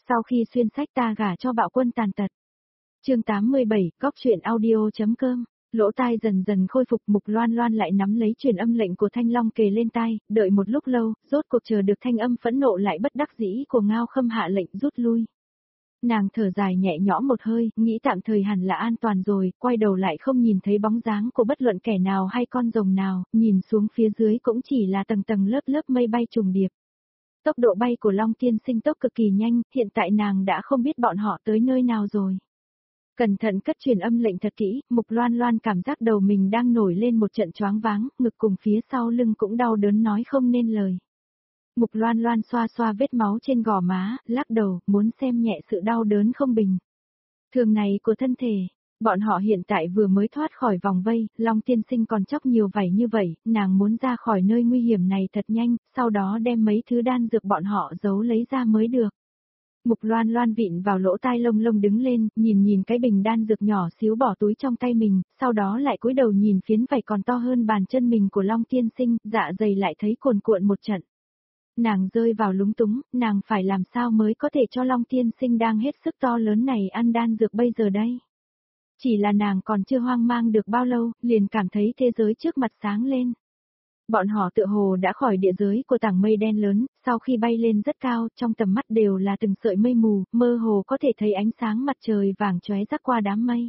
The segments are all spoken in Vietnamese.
Sau khi xuyên sách ta gả cho bạo quân tàn tật. Chương 87, góc truyện audio.com. Lỗ tai dần dần khôi phục, Mục Loan Loan lại nắm lấy truyền âm lệnh của Thanh Long kề lên tai, đợi một lúc lâu, rốt cuộc chờ được thanh âm phẫn nộ lại bất đắc dĩ của Ngao Khâm hạ lệnh rút lui. Nàng thở dài nhẹ nhõm một hơi, nghĩ tạm thời hẳn là an toàn rồi, quay đầu lại không nhìn thấy bóng dáng của bất luận kẻ nào hay con rồng nào, nhìn xuống phía dưới cũng chỉ là tầng tầng lớp lớp mây bay trùng điệp. Tốc độ bay của Long Tiên Sinh tốc cực kỳ nhanh, hiện tại nàng đã không biết bọn họ tới nơi nào rồi. Cẩn thận cất truyền âm lệnh thật kỹ, Mục Loan Loan cảm giác đầu mình đang nổi lên một trận choáng váng, ngực cùng phía sau lưng cũng đau đớn nói không nên lời. Mục Loan Loan xoa xoa vết máu trên gò má, lắc đầu, muốn xem nhẹ sự đau đớn không bình thường này của thân thể. Bọn họ hiện tại vừa mới thoát khỏi vòng vây, Long Tiên Sinh còn chóc nhiều vảy như vậy, nàng muốn ra khỏi nơi nguy hiểm này thật nhanh, sau đó đem mấy thứ đan dược bọn họ giấu lấy ra mới được. Mục Loan Loan vịn vào lỗ tai lông lông đứng lên, nhìn cái bình đan dược nhỏ xíu bỏ túi trong tay mình, sau đó lại cúi đầu nhìn phiến vảy còn to hơn bàn chân mình của Long Tiên Sinh, dạ dày lại thấy cuồn cuộn một trận. Nàng rơi vào lúng túng, nàng phải làm sao mới có thể cho Long Tiên Sinh đang hết sức to lớn này ăn đan dược bây giờ đây. Chỉ là nàng còn chưa hoang mang được bao lâu, liền cảm thấy thế giới trước mặt sáng lên. Bọn họ tựa hồ đã khỏi địa giới của tảng mây đen lớn, sau khi bay lên rất cao, trong tầm mắt đều là từng sợi mây mù, mơ hồ có thể thấy ánh sáng mặt trời vàng chóe rắc qua đám mây.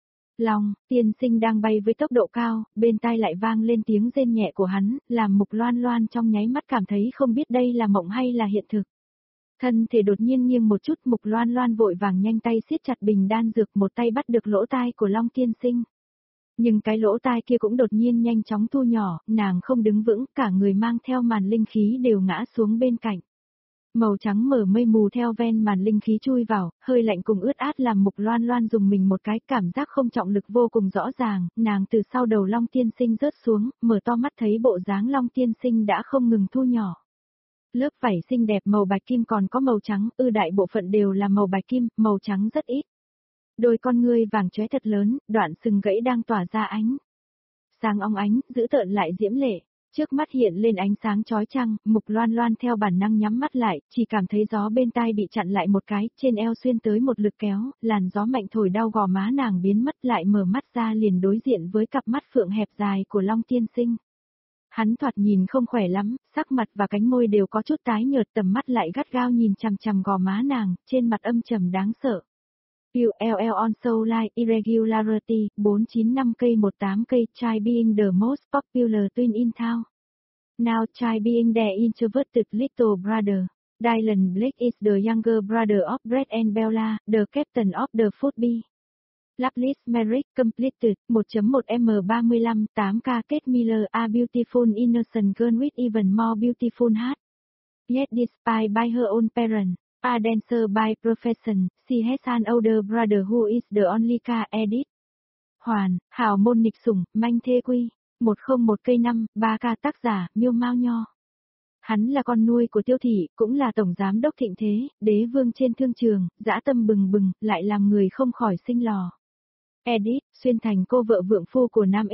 Long Tiên Sinh đang bay với tốc độ cao, bên tai lại vang lên tiếng rên nhẹ của hắn, làm Mục Loan Loan trong nháy mắt cảm thấy không biết đây là mộng hay là hiện thực. Thân thể đột nhiên nghiêng một chút, Mục Loan Loan vội vàng nhanh tay siết chặt bình đan dược, một tay bắt được lỗ tai của Long Tiên Sinh. Nhưng cái lỗ tai kia cũng đột nhiên nhanh chóng thu nhỏ, nàng không đứng vững, cả người mang theo màn linh khí đều ngã xuống bên cạnh. Màu trắng mở mây mù theo ven màn linh khí chui vào, hơi lạnh cùng ướt át làm Mục Loan Loan dùng mình một cái, cảm giác không trọng lực vô cùng rõ ràng, nàng từ sau đầu Long Tiên Sinh rớt xuống, mở to mắt thấy bộ dáng Long Tiên Sinh đã không ngừng thu nhỏ. Lớp vảy xinh đẹp màu bạch kim còn có màu trắng, đại bộ phận đều là màu bạch kim, màu trắng rất ít. Đôi con ngươi vàng chóe thật lớn, đoạn sừng gãy đang tỏa ra ánh sáng óng ánh, dữ tợn lại diễm lệ. Trước mắt hiện lên ánh sáng chói chang, Mục Loan Loan theo bản năng nhắm mắt lại, chỉ cảm thấy gió bên tai bị chặn lại một cái, trên eo xuyên tới một lực kéo, làn gió mạnh thổi đau gò má nàng biến mất, lại mở mắt ra liền đối diện với cặp mắt phượng hẹp dài của Long Tiên Sinh. Hắn thoạt nhìn không khỏe lắm, sắc mặt và cánh môi đều có chút tái nhợt, tầm mắt lại gắt gao nhìn chằm chằm gò má nàng, trên mặt âm trầm đáng sợ. ULL on so like irregularity, 495K18K, try being the most popular twin in town. Now try being the introverted little brother. Dylan Blake is the younger brother of Brett and Bella, the captain of the football. Loveless marriage completed, 1.1M35, 8K Kate Miller, a beautiful innocent girl with even more beautiful heart. Yet despite by her own parents. A dancer by profession, she has an older brother who is the only ca edit. Hoàn, hào môn nghịch sủng, manh thê quy, 101K5, 3K tác giả, Miêu Mao Nho. Hắn là con nuôi của Tiêu Thị, cũng là tổng giám đốc thịnh thế, đế vương trên thương trường, dã tâm bừng bừng, lại làm người không khỏi sinh lò. Edit, xuyên thành cô vợ vượng phu của nam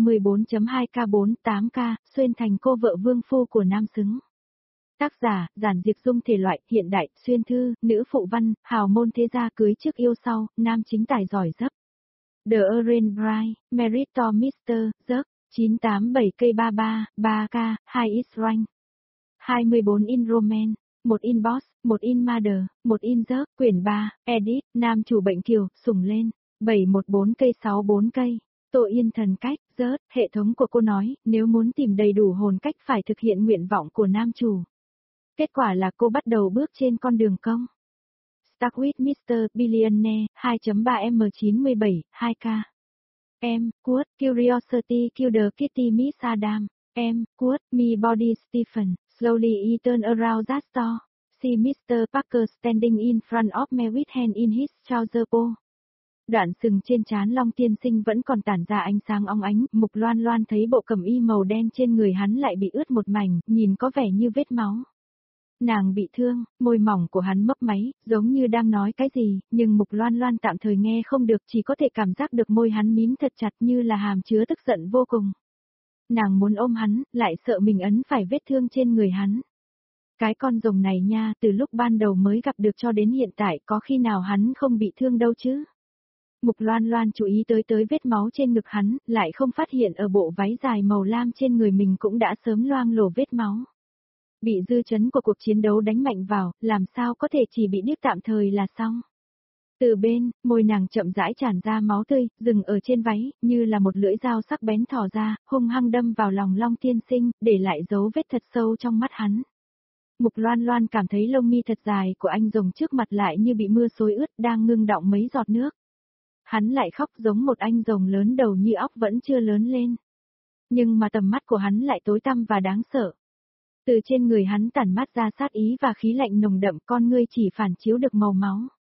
X54.2K48K, xuyên thành cô vợ vương phu của nam xứng. Tác giả, Giản Diệp Dung thể loại, hiện đại, xuyên thư, nữ phụ văn, hào môn thế gia cưới trước yêu sau, nam chính tài giỏi giấc. The Orange Bride, Merit to Mr. Giấc, 987K33, 3K, 2X Rank. 24 in Romance, 1 in Boss, 1 in Mother, 1 in Giấc, quyển 3, Edit, nam chủ bệnh kiều, sủng lên, 714K64K. Tô Yên Thần cách, rớt, hệ thống của cô nói, nếu muốn tìm đầy đủ hồn cách phải thực hiện nguyện vọng của nam chủ. Kết quả là cô bắt đầu bước trên con đường công. Start with Mr. Billionaire, 2.3M97, 2K. Em, Quote, Curiosity Killed Kitty Miss Adam. Em, Quote, Me Body Stephen, slowly he turned around that store. See Mr. Parker standing in front of me with hand in his trouser pocket. Đoạn sừng trên trán Long Tiên Sinh vẫn còn tản ra ánh sáng óng ánh, Mục Loan Loan thấy bộ cẩm y màu đen trên người hắn lại bị ướt một mảnh, nhìn có vẻ như vết máu. Nàng bị thương, môi mỏng của hắn mấp máy, giống như đang nói cái gì, nhưng Mục Loan Loan tạm thời nghe không được, chỉ có thể cảm giác được môi hắn mím thật chặt như là hàm chứa tức giận vô cùng. Nàng muốn ôm hắn, lại sợ mình ấn phải vết thương trên người hắn. Cái con rồng này nha, từ lúc ban đầu mới gặp được cho đến hiện tại có khi nào hắn không bị thương đâu chứ. Mục Loan Loan chú ý tới vết máu trên ngực hắn, lại không phát hiện ở bộ váy dài màu lam trên người mình cũng đã sớm loang lổ vết máu. Bị dư chấn của cuộc chiến đấu đánh mạnh vào, làm sao có thể chỉ bị điếc tạm thời là xong. Từ bên, môi nàng chậm rãi tràn ra máu tươi, dừng ở trên váy, như là một lưỡi dao sắc bén thò ra, hung hăng đâm vào lòng Long Tiên Sinh, để lại dấu vết thật sâu trong mắt hắn. Mục Loan Loan cảm thấy lông mi thật dài của anh rồng trước mặt lại như bị mưa xối ướt đang ngưng đọng mấy giọt nước. Hắn lại khóc giống một anh rồng lớn đầu như óc vẫn chưa lớn lên. Nhưng mà tầm mắt của hắn lại tối tăm và đáng sợ. Từ trên người hắn tản mát ra sát ý và khí lạnh nồng đậm, con ngươi chỉ phản chiếu được màu máu.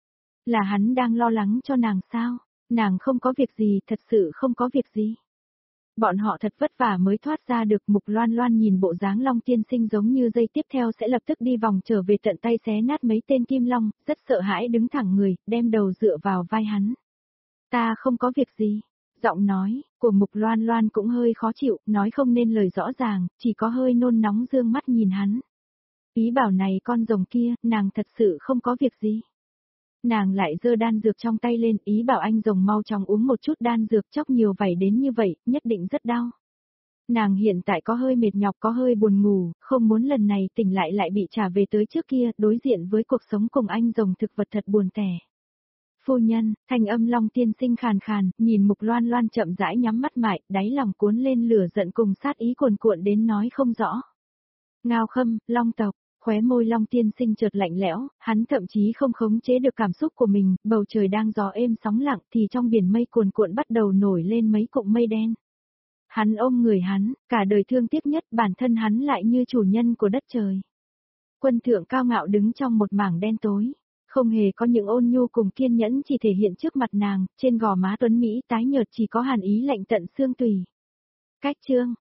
Là hắn đang lo lắng cho nàng sao? Nàng không có việc gì, thật sự không có việc gì. Bọn họ thật vất vả mới thoát ra được. Mục Loan Loan nhìn bộ dáng Long Tiên Sinh giống như giây tiếp theo sẽ lập tức đi vòng trở về, tận tay xé nát mấy tên kim long, rất sợ hãi đứng thẳng người, đem đầu dựa vào vai hắn. Ta không có việc gì. Giọng nói của Mục Loan Loan cũng hơi khó chịu, nói không nên lời rõ ràng, chỉ có hơi nôn nóng dương mắt nhìn hắn. Ý bảo này con rồng kia, nàng thật sự không có việc gì. Nàng lại giơ đan dược trong tay lên, ý bảo anh rồng mau chóng uống một chút đan dược, chốc nhiều vảy đến như vậy, nhất định rất đau. Nàng hiện tại có hơi mệt nhọc, có hơi buồn ngủ, không muốn lần này tỉnh lại bị trả về tới trước kia, đối diện với cuộc sống cùng anh rồng thực vật thật buồn tẻ. Phu nhân, thanh âm Long Tiên Sinh khàn khàn, nhìn Mục Loan Loan chậm rãi nhắm mắt lại, đáy lòng cuốn lên lửa giận cùng sát ý cuồn cuộn đến nói không rõ. Ngao Khâm, Long tộc. Khóe môi Long Tiên Sinh chợt lạnh lẽo, hắn thậm chí không khống chế được cảm xúc của mình, bầu trời đang gió êm sóng lặng thì trong biển mây cuồn cuộn bắt đầu nổi lên mấy cụm mây đen. Hắn ôm người hắn, cả đời thương tiếc nhất, bản thân hắn lại như chủ nhân của đất trời. Quân thượng cao ngạo đứng trong một mảng đen tối, không hề có những ôn nhu cùng kiên nhẫn chỉ thể hiện trước mặt nàng, trên gò má tuấn Mỹ tái nhợt chỉ có hàn ý lạnh tận xương tủy. Cách chương